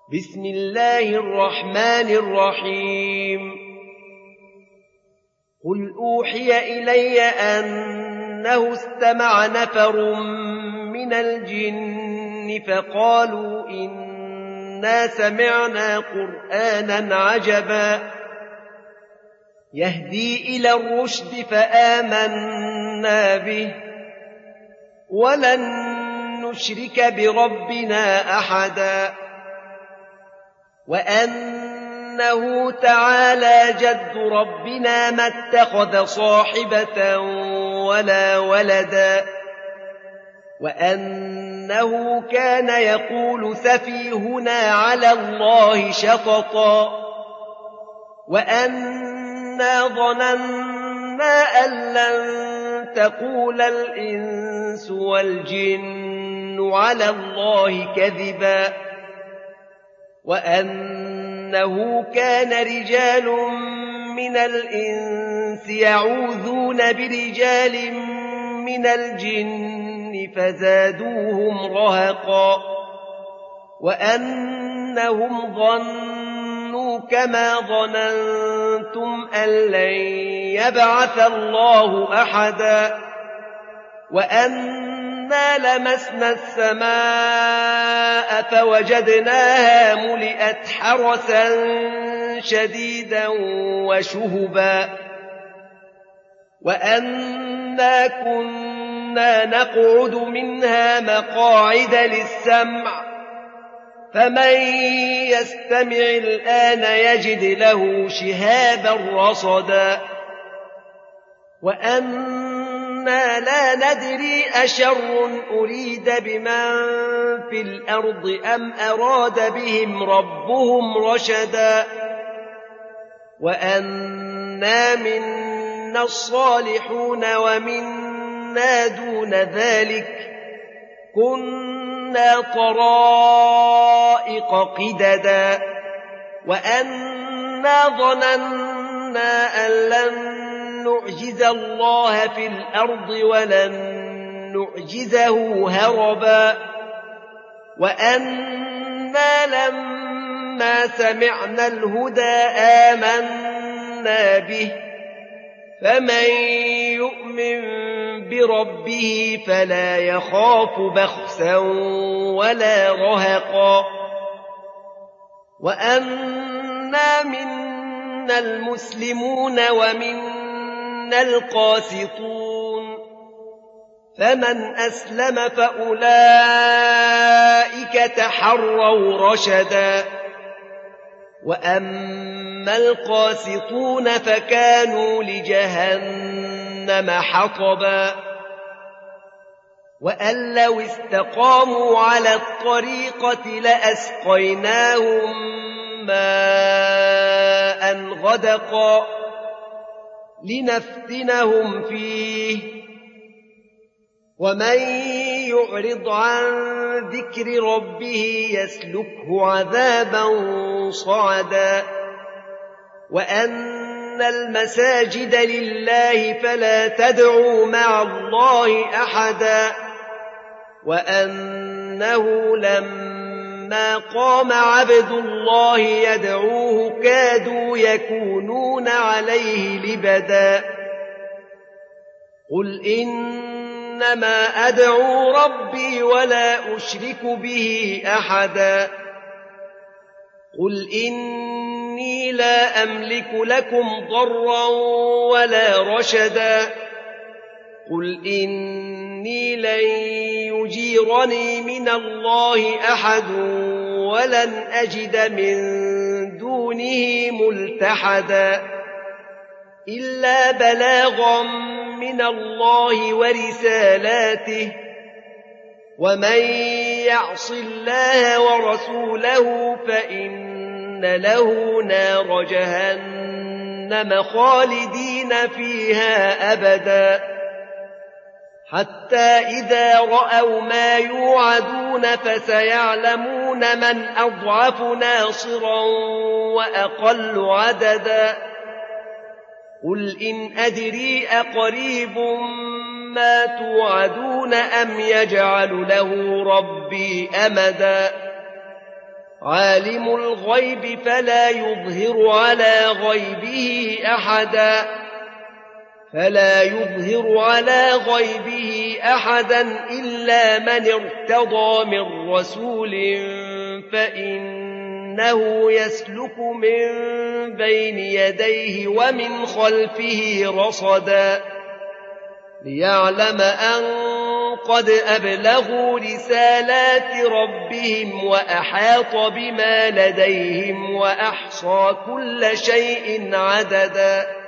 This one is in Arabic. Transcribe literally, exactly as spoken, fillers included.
بسم الله الرحمن الرحيم قل أوحي إلي أنه استمع نفر من الجن فقالوا إنا سمعنا قرآنا عجبا يهدي إلى الرشد فآمنا به ولن نشرك بربنا أحدا وأنه تعالى جد ربنا ما اتخذ صاحبة ولا ولدا وأنه كان يقول سفيهنا على الله شططا وأنا ظننا أن لن تقول الإنس والجن على الله كذبا وأنه كان رجال من الإنس يعوذون برجال من الجن فزادوهم رهقا وأنهم ظنوا كما ظننتم أن لن يبعث الله أحدا وأنا لمسنا السماء فوجدناها ملئت حرسا شديدا وشهبا وأنا كنا نقعد منها مقاعد للسمع فمن يستمع الآن يجد له شهابا رصدا وأنا لا ندري أشر أريد بمن في الأرض أم أراد بهم ربهم رشدا وأنا منا الصالحون ومنا دون ذلك كنا طرائق قددا وأنا ظننا أن لن نعجز الله في الأرض ولن نعجزه هربا وأنا لما سمعنا الهدى آمنا به فمن يؤمن بربه فلا يخاف بخسا ولا رهقا وأنا منا المسلمون ومنا القاسطون فمن أسلم فأولئك تحروا رشدا وأما القاسطون فكانوا لجهنم حطبا وأن لو استقاموا على الطريقة لأسقيناهم ماء غدقا لنفتنهم فيه ومن يعرض عن ذكر ربه يسلكه عذابا صعدا وأن المساجد لله فلا تدعوا مع الله أحدا وأنه لما قام عبد الله يدعوه كادوا يكونون عليه لبدا قل إنما أدعو ربي ولا أشرك به أحدا قل إني لا أملك لكم ضرا ولا رشدا قل إني لن يجيرني من الله أحد ولن أجد من دونه ملتحدا إلا بلاغا من الله ورسالاته ومن يعص الله ورسوله فإن له نار جهنم خالدين فيها أبدا حتى إذا رأوا ما يوعدون فسيعلمون من أضعف ناصرا وأقل عددا قل إن أدري أقريب ما توعدون أم يجعل له ربي أمدا عالم الغيب فلا يظهر على غيبه أحدا فلا يظهر على غيبه أحدا إلا من ارتضى من رسول فإنه يسلك من بين يديه ومن خلفه رصدا ليعلم أن قد أبلغوا رسالات ربهم وأحاط بما لديهم وأحصى كل شيء عددا